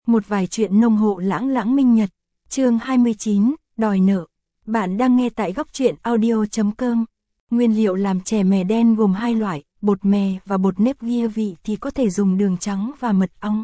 Một vài chuyện nông hộ lãng lãng minh nhật, chương 29, đòi nợ. Bạn đang nghe tại góc truyện audio.com. Nguyên liệu làm chè mè đen gồm hai loại, bột mè và bột nếp gia vị thì có thể dùng đường trắng và mật ong.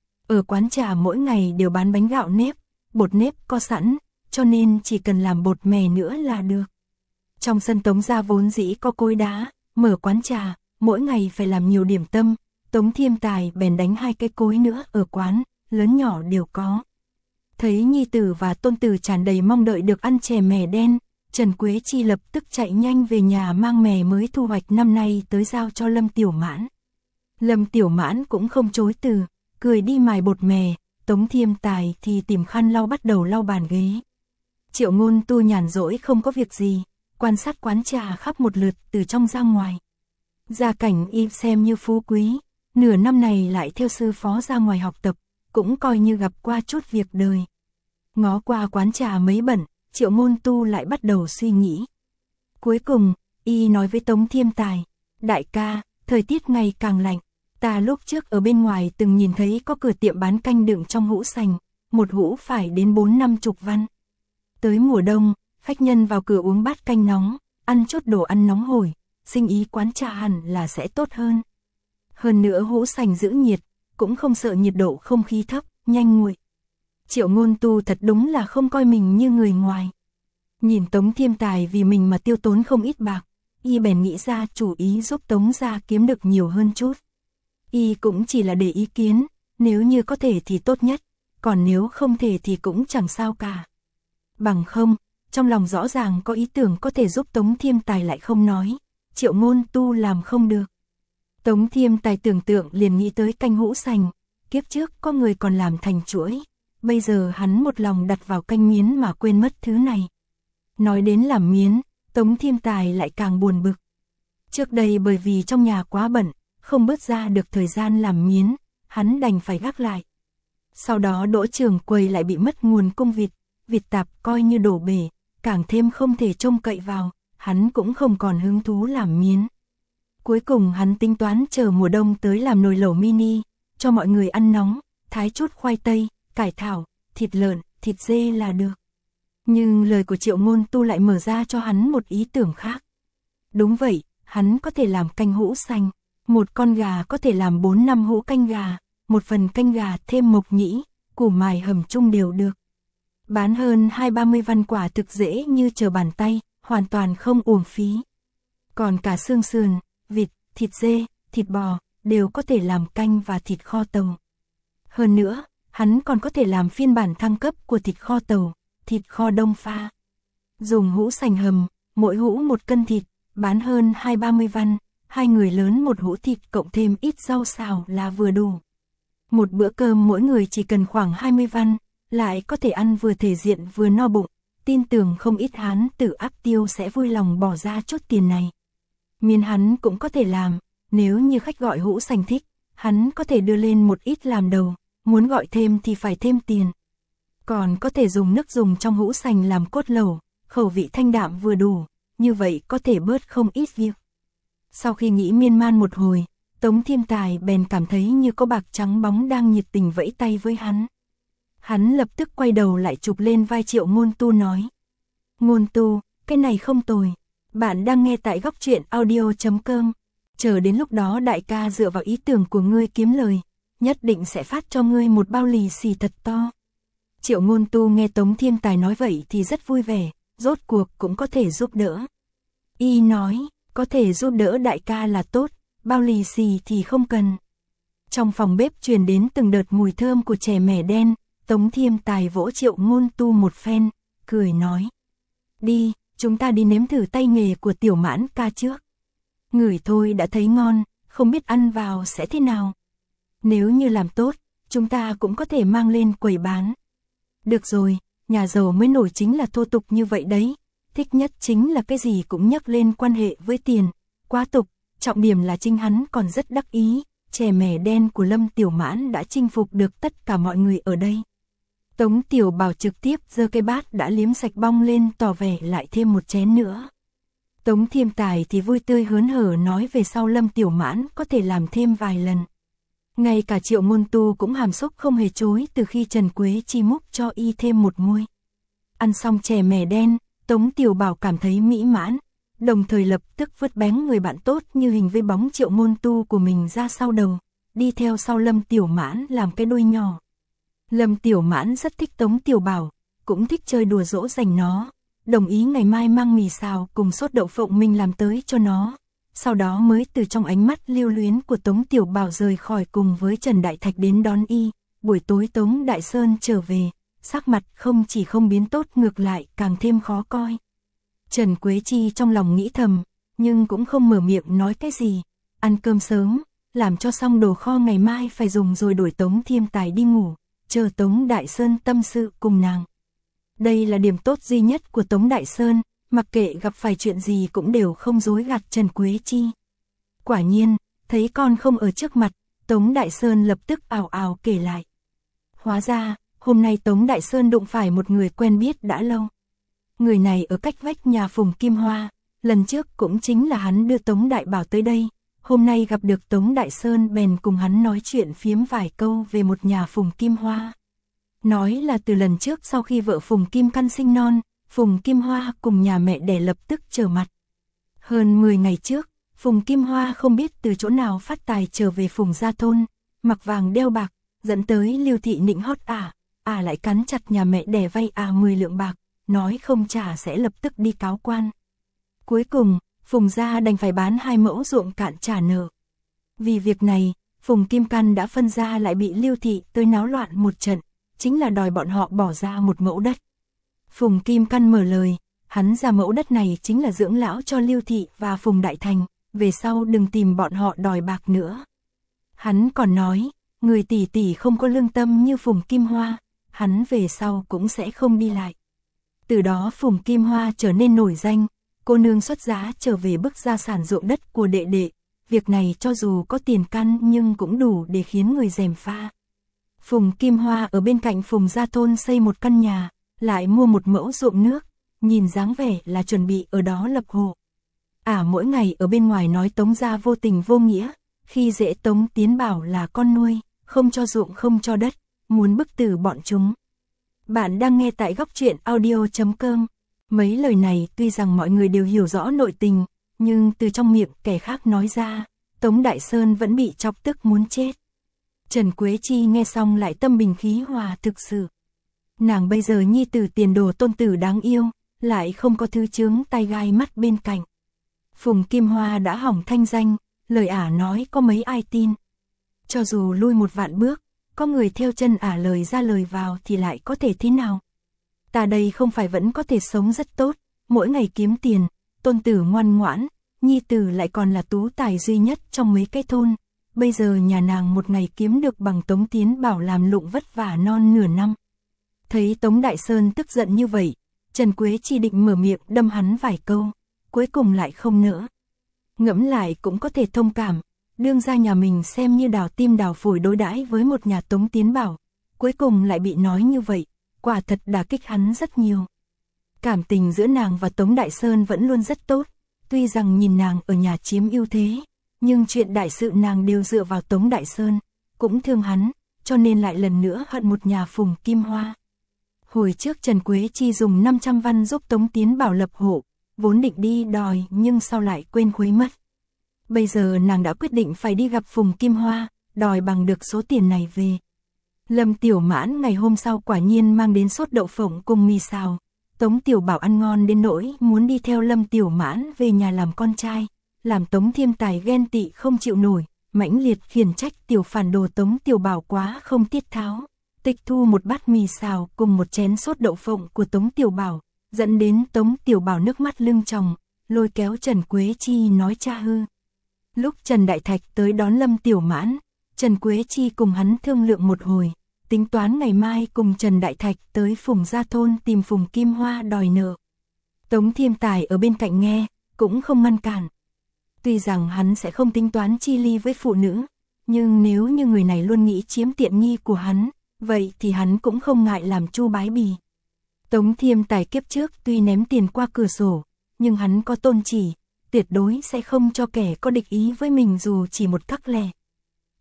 Ở quán trà mỗi ngày đều bán bánh gạo nếp, bột nếp có sẵn, cho nên chỉ cần làm bột mè nữa là được. Trong sân Tống gia vốn dĩ có cối đá, mở quán trà, mỗi ngày phải làm nhiều điểm tâm, Tống Thiêm Tài bèn đánh hai cái cối nữa ở quán, lớn nhỏ đều có. Thấy nhi tử và tôn tử tràn đầy mong đợi được ăn chè mè đen, Trần Quế Chi lập tức chạy nhanh về nhà mang mè mới thu hoạch năm nay tới giao cho Lâm Tiểu Mãn. Lâm Tiểu Mãn cũng không chối từ, cười đi mài bột mè, Tống Thiêm Tài thì tìm khăn lau bắt đầu lau bàn ghế. Triệu Ngôn Tu nhàn rỗi không có việc gì, quan sát quán trà khắp một lượt từ trong ra ngoài. Gia cảnh y xem như phú quý, nửa năm này lại theo sư phó ra ngoài học tập, cũng coi như gặp qua chút việc đời. Ngó qua quán trà mấy bận, Triệu Ngôn Tu lại bắt đầu suy nghĩ. Cuối cùng, y nói với Tống Thiêm Tài, đại ca, thời tiết ngày càng lạnh, ta lúc trước ở bên ngoài từng nhìn thấy có cửa tiệm bán canh đựng trong hũ sành, một hũ phải đến 4-50 văn. Tới mùa đông, khách nhân vào cửa uống bát canh nóng, ăn chút đồ ăn nóng hổi, sinh ý quán trà hẳn là sẽ tốt hơn. Hơn nữa hũ sành giữ nhiệt, cũng không sợ nhiệt độ không khí thấp, nhanh nguội. Triệu Ngôn Tu thật đúng là không coi mình như người ngoài. Nhìn Tống Thiêm Tài vì mình mà tiêu tốn không ít bạc, y bèn nghĩ ra chủ ý giúp Tống gia kiếm được nhiều hơn chút. Y cũng chỉ là để ý kiến, nếu như có thể thì tốt nhất, còn nếu không thể thì cũng chẳng sao cả. Bằng không, trong lòng rõ ràng có ý tưởng có thể giúp Tống Thiêm Tài lại không nói, Triệu Ngôn Tu làm không được. Tống Thiêm Tài tưởng tượng liền nghĩ tới canh hũ sành, kiếp trước có người còn làm thành chuỗi, bây giờ hắn một lòng đặt vào canh miến mà quên mất thứ này. Nói đến làm miến, Tống Thiêm Tài lại càng buồn bực. Trước đây bởi vì trong nhà quá bận, không bớt ra được thời gian làm miến, hắn đành phải gác lại. Sau đó Đỗ trưởng quầy lại bị mất nguồn cung vịt, vịt tạp coi như đổ bể, càng thêm không thể trông cậy vào, hắn cũng không còn hứng thú làm miến. Cuối cùng hắn tính toán chờ mùa đông tới làm nồi lẩu mini, cho mọi người ăn nóng, thái chút khoai tây, cải thảo, thịt lợn, thịt dê là được. Nhưng lời của Triệu Ngôn Tu lại mở ra cho hắn một ý tưởng khác. Đúng vậy, hắn có thể làm canh hũ sành, một con gà có thể làm 4-5 hũ canh gà, một phần canh gà thêm mộc nhĩ, củ mài hầm chung đều được. Bán hơn 20-30 văn quả thực dễ như trở bàn tay, hoàn toàn không uổng phí. Còn cả xương sườn, vịt, thịt dê, thịt bò, đều có thể làm canh và thịt kho tàu. Hơn nữa, hắn còn có thể làm phiên bản thăng cấp của thịt kho tàu, thịt kho đông pha. Dùng hũ sành hầm, mỗi hũ 1 cân thịt, bán hơn 20-30 văn, hai người lớn một hũ thịt cộng thêm ít rau xào là vừa đủ. Một bữa cơm mỗi người chỉ cần khoảng 20 văn, lại có thể ăn vừa thể diện vừa no bụng, tin tưởng không ít hán tử áp tiêu sẽ vui lòng bỏ ra chút tiền này. Miến hắn cũng có thể làm, nếu như khách gọi hũ sành thích, hắn có thể đưa lên một ít làm đầu, muốn gọi thêm thì phải thêm tiền. Còn có thể dùng nước dùng trong hũ sành làm cốt lẩu, khẩu vị thanh đạm vừa đủ, như vậy có thể bớt không ít việc. Sau khi nghĩ miên man một hồi, Tống Thiêm Tài bèn cảm thấy như có bạc trắng bóng đang nhiệt tình vẫy tay với hắn. Hắn lập tức quay đầu lại chụp lên vai Triệu Ngôn Tu nói. Ngôn Tu, cái này không tồi. Bạn đang nghe tại góc truyện audio.com. Chờ đến lúc đó đại ca dựa vào ý tưởng của ngươi kiếm lời, nhất định sẽ phát cho ngươi một bao lì xì thật to. Triệu Ngôn Tu nghe Tống Thiêm Tài nói vậy thì rất vui vẻ, rốt cuộc cũng có thể giúp đỡ. Y nói, có thể giúp đỡ đại ca là tốt, bao lì xì thì không cần. Trong phòng bếp truyền đến từng đợt mùi thơm của chè mè đen, Tống Thiêm Tài vỗ Triệu Ngôn Tu một phen, cười nói. Đi, chúng ta đi nếm thử tay nghề của Tiểu Mãn ca trước. Ngửi thôi đã thấy ngon, không biết ăn vào sẽ thế nào. Nếu như làm tốt, chúng ta cũng có thể mang lên quầy bán. Được rồi, nhà giàu mới nổi chính là thô tục như vậy đấy. Thích nhất chính là cái gì cũng nhắc lên quan hệ với tiền, quá tục, trọng điểm là chính hắn còn rất đắc ý, chè mè đen của Lâm Tiểu Mãn đã chinh phục được tất cả mọi người ở đây. Tống Tiểu Bảo trực tiếp giơ cái bát đã liếm sạch bong lên tỏ vẻ lại thêm một chén nữa. Tống Thiêm Tài thì vui tươi hớn hở nói về sau Lâm Tiểu Mãn có thể làm thêm vài lần. Ngay cả Triệu Ngôn Tu cũng hàm xúc không hề chối từ khi Trần Quế Chi múc cho y thêm một muôi. Ăn xong chè mè đen, Tống Tiểu Bảo cảm thấy mỹ mãn, đồng thời lập tức vứt bén người bạn tốt như hình với bóng Triệu Ngôn Tu của mình ra sau đầu, đi theo sau Lâm Tiểu Mãn làm cái đuôi nhỏ. Lâm Tiểu Mãn rất thích Tống Tiểu Bảo, cũng thích chơi đùa dỗ dành nó, đồng ý ngày mai mang mì xào cùng sốt đậu phộng mình làm tới cho nó. Sau đó mới từ trong ánh mắt lưu luyến của Tống Tiểu Bảo rời khỏi cùng với Trần Đại Thạch đến đón y. Buổi tối Tống Đại Sơn trở về, sắc mặt không chỉ không biến tốt ngược lại càng thêm khó coi. Trần Quế Chi trong lòng nghĩ thầm, nhưng cũng không mở miệng nói cái gì. Ăn cơm sớm, làm cho xong đồ kho ngày mai phải dùng rồi đổi Tống Thiêm Tài đi ngủ, chờ Tống Đại Sơn tâm sự cùng nàng. Đây là điểm tốt duy nhất của Tống Đại Sơn, mặc kệ gặp phải chuyện gì cũng đều không dối gạt Trần Quế Chi. Quả nhiên, thấy con không ở trước mặt, Tống Đại Sơn lập tức ào ào kể lại. Hóa ra, hôm nay Tống Đại Sơn đụng phải một người quen biết đã lâu. Người này ở cách vách nhà Phùng Kim Hoa, lần trước cũng chính là hắn đưa Tống Đại Bảo tới đây. Hôm nay gặp được Tống Đại Sơn bèn cùng hắn nói chuyện phiếm vài câu về một nhà Phùng Kim Hoa. Nói là từ lần trước sau khi vợ Phùng Kim Căn sinh non, Phùng Kim Hoa cùng nhà mẹ đẻ lập tức trở mặt. Hơn 10 ngày trước, Phùng Kim Hoa không biết từ chỗ nào phát tài trở về Phùng gia thôn, mặc vàng đeo bạc, dẫn tới Lưu Thị nịnh hót lại cắn chặt nhà mẹ đẻ vay 10 lượng bạc, nói không trả sẽ lập tức đi cáo quan. Cuối cùng, Phùng gia đành phải bán 2 mẫu ruộng cạn trả nợ. Vì việc này, Phùng Kim Căn đã phân ra lại bị Lưu Thị tới náo loạn một trận, chính là đòi bọn họ bỏ ra 1 mẫu đất. Phùng Kim Căn mở lời, hắn ra mẫu đất này chính là dưỡng lão cho Lưu Thị và Phùng Đại Thành, về sau đừng tìm bọn họ đòi bạc nữa. Hắn còn nói, người tỷ tỷ không có lương tâm như Phùng Kim Hoa, hắn về sau cũng sẽ không đi lại. Từ đó Phùng Kim Hoa trở nên nổi danh, cô nương xuất giá trở về bức gia sản ruộng đất của đệ đệ, việc này cho dù có tiền căn nhưng cũng đủ để khiến người gièm pha. Phùng Kim Hoa ở bên cạnh Phùng gia thôn xây một căn nhà, lại mua một mẫu ruộng nước, nhìn dáng vẻ là chuẩn bị ở đó lập hộ. Mỗi ngày ở bên ngoài nói Tống gia vô tình vô nghĩa, khi dễ Tống Tiến Bảo là con nuôi, không cho ruộng không cho đất, muốn bức tử bọn chúng. Bạn đang nghe tại Góc Truyện Audio.com. Mấy lời này tuy rằng mọi người đều hiểu rõ nội tình, nhưng từ trong miệng kẻ khác nói ra, Tống Đại Sơn vẫn bị chọc tức muốn chết. Trần Quế Chi nghe xong lại tâm bình khí hòa thực sự. Nàng bây giờ nhi tử tiền đồ tôn tử đáng yêu, lại không có thứ chướng tai gai mắt bên cạnh. Phùng Kim Hoa đã hỏng thanh danh, lời nói có mấy ai tin. Cho dù lui một vạn bước, có người theo chân lời ra lời vào thì lại có thể thế nào? Ta đây không phải vẫn có thể sống rất tốt, mỗi ngày kiếm tiền, tôn tử ngoan ngoãn, nhi tử lại còn là tú tài duy nhất trong mấy cái thôn. Bây giờ nhà nàng một ngày kiếm được bằng Tống Tiến Bảo làm lụng vất vả non nửa năm. Thấy Tống Đại Sơn tức giận như vậy, Trần Quế Chi định mở miệng đâm hắn vài câu, cuối cùng lại không nỡ. Ngẫm lại cũng có thể thông cảm, đương ra nhà mình xem như đào tim đào phổi đối đãi với một nhà Tống Tiến Bảo, cuối cùng lại bị nói như vậy, quả thật đả kích hắn rất nhiều. Cảm tình giữa nàng và Tống Đại Sơn vẫn luôn rất tốt, tuy rằng nhìn nàng ở nhà chiếm ưu thế, nhưng chuyện đại sự nàng đều dựa vào Tống Đại Sơn, cũng thương hắn, cho nên lại lần nữa hận một nhà Phùng Kim Hoa. Hồi trước Trần Quế Chi dùng 500 văn giúp Tống Tiến Bảo lập hộ, vốn định đi đòi nhưng sau lại quên khuấy mất. Bây giờ nàng đã quyết định phải đi gặp Phùng Kim Hoa, đòi bằng được số tiền này về. Lâm Tiểu Mãn ngày hôm sau quả nhiên mang đến sốt đậu phộng cùng mì xào. Tống Tiểu Bảo ăn ngon đến nỗi muốn đi theo Lâm Tiểu Mãn về nhà làm con trai, làm Tống Thiêm Tài ghen tị không chịu nổi, mãnh liệt khiển trách tiểu phản đồ Tống Tiểu Bảo quá không tiết tháo. Tịch thu một bát mì xào cùng một chén sốt đậu phộng của Tống Tiểu Bảo, dẫn đến Tống Tiểu Bảo nước mắt lưng tròng, lôi kéo Trần Quế Chi nói cha hư. Lúc Trần Đại Thạch tới đón Lâm Tiểu Mãn, Trần Quế Chi cùng hắn thương lượng một hồi, tính toán ngày mai cùng Trần Đại Thạch tới Phùng gia thôn tìm Phùng Kim Hoa đòi nợ. Tống Thiêm Tài ở bên cạnh nghe, cũng không ngăn cản. Tuy rằng hắn sẽ không tính toán chi ly với phụ nữ, nhưng nếu như người này luôn nghĩ chiếm tiện nghi của hắn, vậy thì hắn cũng không ngại làm chu bái bì. Tống Thiêm Tài kiếp trước tuy ném tiền qua cửa sổ, nhưng hắn có tôn chỉ, tuyệt đối sẽ không cho kẻ có địch ý với mình dù chỉ một cắc lẻ.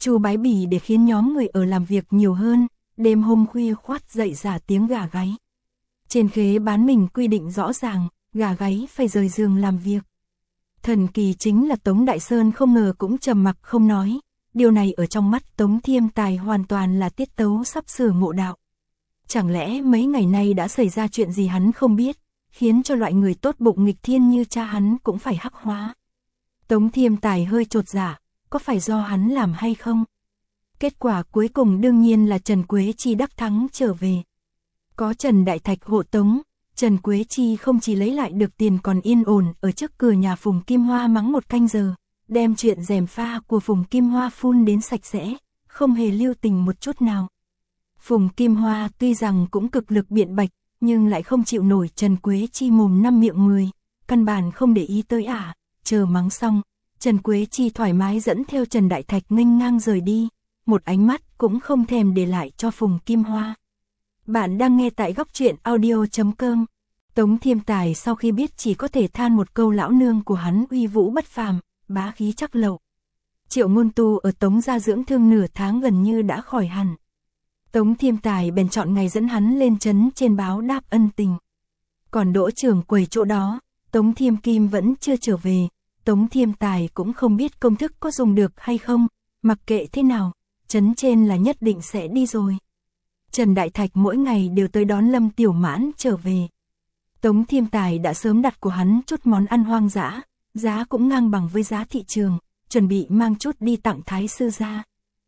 Chu Bái Bỉ để khiến nhóm người ở làm việc nhiều hơn, đêm hôm khuya khoắt dậy giả tiếng gà gáy. Trên khế bán mình quy định rõ ràng, gà gáy phải rời giường làm việc. Thần kỳ chính là Tống Đại Sơn không ngờ cũng trầm mặc không nói, điều này ở trong mắt Tống Thiêm Tài hoàn toàn là tiết tấu sắp sửa ngộ đạo. Chẳng lẽ mấy ngày nay đã xảy ra chuyện gì hắn không biết, khiến cho loại người tốt bụng nghịch thiên như cha hắn cũng phải hắc hóa. Tống Thiêm Tài hơi chột dạ, có phải do hắn làm hay không? Kết quả cuối cùng đương nhiên là Trần Quế Chi đắc thắng trở về. Có Trần Đại Thạch hộ tống, Trần Quế Chi không chỉ lấy lại được tiền còn yên ổn ở trước cửa nhà Phùng Kim Hoa mắng một canh giờ, đem chuyện gièm pha của Phùng Kim Hoa phun đến sạch sẽ, không hề lưu tình một chút nào. Phùng Kim Hoa tuy rằng cũng cực lực biện bạch, nhưng lại không chịu nổi Trần Quế Chi mồm năm miệng 10, căn bản không để ý tới chờ mắng xong, Trần Quế Chi thoải mái dẫn theo Trần Đại Thạch nghênh ngang rời đi, một ánh mắt cũng không thèm để lại cho Phùng Kim Hoa. Bạn đang nghe tại góc truyện audio.com. Tống Thiêm Tài sau khi biết chỉ có thể than một câu lão nương của hắn uy vũ bất phàm, bá khí chắc lậu. Triệu Ngôn Tu ở Tống gia dưỡng thương nửa tháng gần như đã khỏi hẳn. Tống Thiêm Tài bèn chọn ngày dẫn hắn lên trấn trên báo đáp ân tình. Còn Đỗ trưởng quầy chỗ đó, Tống Thiêm Kim vẫn chưa trở về, Tống Thiêm Tài cũng không biết công thức có dùng được hay không, mặc kệ thế nào, trấn trên là nhất định sẽ đi rồi. Trần Đại Thạch mỗi ngày đều tới đón Lâm Tiểu Mãn trở về. Tống Thiêm Tài đã sớm đặt của hắn chút món ăn hoang dã, giá cũng ngang bằng với giá thị trường, chuẩn bị mang chút đi tặng Thái sư gia.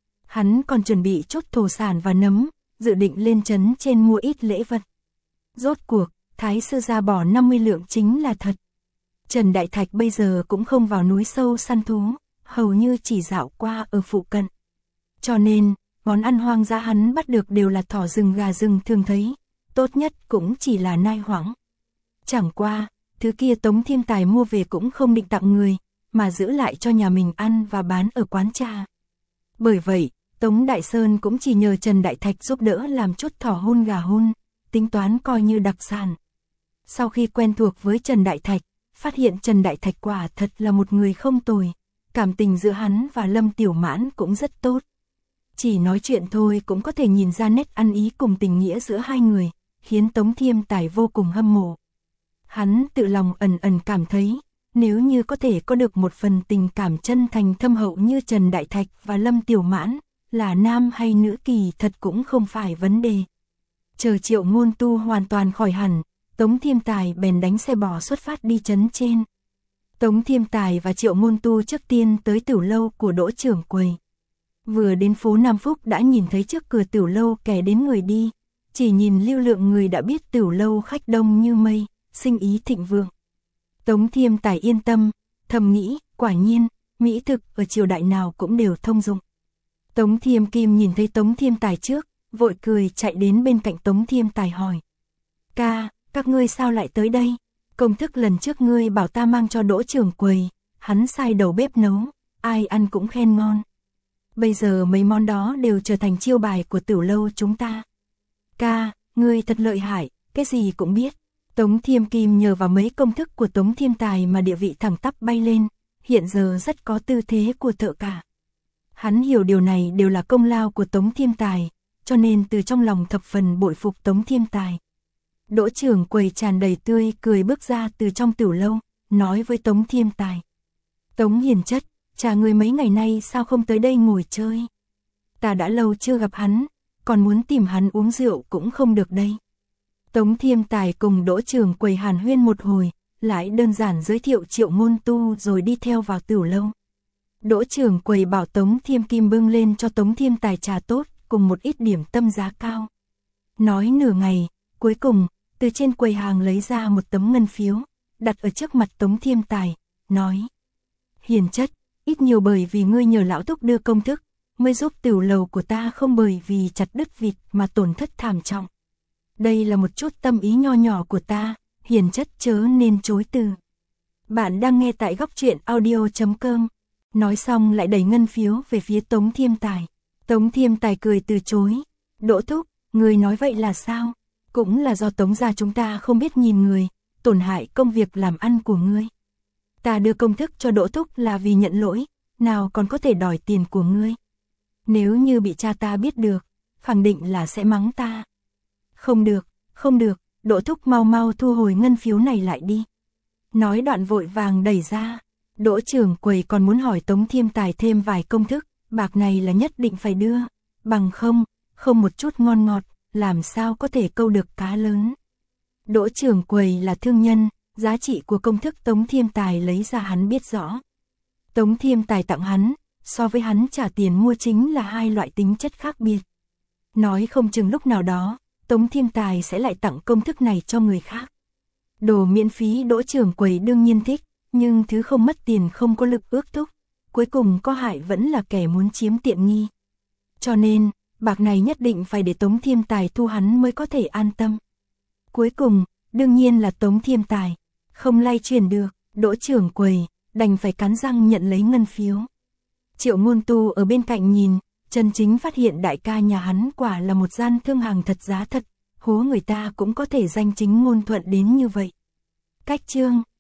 Hắn còn chuẩn bị chút thổ sản và nấm, dự định lên trấn trên mua ít lễ vật. Rốt cuộc, Thái sư gia bỏ 50 lượng chính là thật. Trần Đại Thạch bây giờ cũng không vào núi sâu săn thú, hầu như chỉ dạo qua ở phụ cận. Cho nên, món ăn hoang dã hắn bắt được đều là thỏ rừng gà rừng thường thấy, tốt nhất cũng chỉ là nai hoãng. Chẳng qua, thứ kia Tống Thiêm Tài mua về cũng không định tặng người, mà giữ lại cho nhà mình ăn và bán ở quán trà. Bởi vậy, Tống Đại Sơn cũng chỉ nhờ Trần Đại Thạch giúp đỡ làm chút thỏ hun gà hun, tính toán coi như đặc sản. Sau khi quen thuộc với Trần Đại Thạch, phát hiện Trần Đại Thạch quả thật là một người không tồi, cảm tình giữa hắn và Lâm Tiểu Mãn cũng rất tốt. Chỉ nói chuyện thôi cũng có thể nhìn ra nét ăn ý cùng tình nghĩa giữa hai người, khiến Tống Thiêm Tài vô cùng hâm mộ. Hắn tự lòng ẩn ẩn cảm thấy, nếu như có thể có được một phần tình cảm chân thành thâm hậu như Trần Đại Thạch và Lâm Tiểu Mãn, là nam hay nữ kỳ thật cũng không phải vấn đề. Chờ Triệu Ngôn Tu hoàn toàn khỏi hẳn, Tống Thiêm Tài bèn đánh xe bò xuất phát đi trấn trên. Tống Thiêm Tài và Triệu Ngôn Tu trước tiên tới tiểu lâu của Đỗ trưởng quầy. Vừa đến phố Nam Phúc đã nhìn thấy trước cửa tiểu lâu kẻ đến người đi, chỉ nhìn lưu lượng người đã biết tiểu lâu khách đông như mây, sinh ý thịnh vượng. Tống Thiêm Tài yên tâm, thầm nghĩ, quả nhiên, mỹ thực ở triều đại nào cũng đều thông dụng. Tống Thiêm Kim nhìn thấy Tống Thiêm Tài trước, vội cười chạy đến bên cạnh Tống Thiêm Tài hỏi. Ca, các ngươi sao lại tới đây? Công thức lần trước ngươi bảo ta mang cho Đỗ trưởng quầy, hắn sai đầu bếp nấu, ai ăn cũng khen ngon. Bây giờ mấy món đó đều trở thành chiêu bài của tiểu lâu chúng ta. Ca, ngươi thật lợi hại, cái gì cũng biết. Tống Thiêm Kim nhờ vào mấy công thức của Tống Thiêm Tài mà địa vị thẳng tắp bay lên, hiện giờ rất có tư thế của thợ cả. Hắn hiểu điều này đều là công lao của Tống Thiêm Tài, cho nên từ trong lòng thập phần bội phục Tống Thiêm Tài. Đỗ trưởng quầy tràn đầy tươi cười bước ra từ trong tiểu lâu, nói với Tống Thiêm Tài. Tống hiền chất, chả người mấy ngày nay sao không tới đây ngồi chơi? Ta đã lâu chưa gặp hắn, còn muốn tìm hắn uống rượu cũng không được đây. Tống Thiêm Tài cùng Đỗ trưởng quầy hàn huyên một hồi, lại đơn giản giới thiệu Triệu Ngôn Tu rồi đi theo vào tiểu lâu. Đỗ trưởng quầy bảo Tống Thiêm Kim bưng lên cho Tống Thiêm Tài trà tốt, cùng một ít điểm tâm giá cao. Nói nửa ngày, cuối cùng, từ trên quầy hàng lấy ra một tấm ngân phiếu, đặt ở trước mặt Tống Thiêm Tài, nói. Hiền chất, ít nhiều bởi vì ngươi nhờ lão thúc đưa công thức, mới giúp tiểu lầu của ta không bởi vì chặt đứt vịt mà tổn thất thảm trọng. Đây là một chút tâm ý nho nhỏ của ta, hiền chất chớ nên chối từ. Bạn đang nghe tại góc truyện audio.com. Nói xong lại đẩy ngân phiếu về phía Tống Thiêm Tài. Tống Thiêm Tài cười từ chối. Đỗ thúc, người nói vậy là sao? Cũng là do Tống gia chúng ta không biết nhìn người, tổn hại công việc làm ăn của ngươi. Ta đưa công thức cho Đỗ thúc là vì nhận lỗi, nào còn có thể đòi tiền của ngươi. Nếu như bị cha ta biết được, khẳng định là sẽ mắng ta. Không được, không được, Đỗ thúc mau mau thu hồi ngân phiếu này lại đi. Nói đoạn vội vàng đẩy ra. Đỗ trưởng quầy còn muốn hỏi Tống Thiêm Tài thêm vài công thức, bạc này là nhất định phải đưa, bằng không, không một chút ngon ngọt, làm sao có thể câu được cá lớn. Đỗ trưởng quầy là thương nhân, giá trị của công thức Tống Thiêm Tài lấy ra hắn biết rõ. Tống Thiêm Tài tặng hắn, so với hắn trả tiền mua chính là hai loại tính chất khác biệt. Nói không chừng lúc nào đó, Tống Thiêm Tài sẽ lại tặng công thức này cho người khác. Đồ miễn phí Đỗ trưởng quầy đương nhiên thích, nhưng thứ không mất tiền không có lực ước thúc, cuối cùng có hại vẫn là kẻ muốn chiếm tiện nghi. Cho nên, bạc này nhất định phải để Tống Thiêm Tài thu hắn mới có thể an tâm. Cuối cùng, đương nhiên là Tống Thiêm Tài, không lay chuyển được, Đỗ trưởng quầy, đành phải cắn răng nhận lấy ngân phiếu. Triệu Ngôn Tu ở bên cạnh nhìn, chân chính phát hiện đại ca nhà hắn quả là một gian thương hàng thật giá thật, hố người ta cũng có thể danh chính ngôn thuận đến như vậy. Cách chương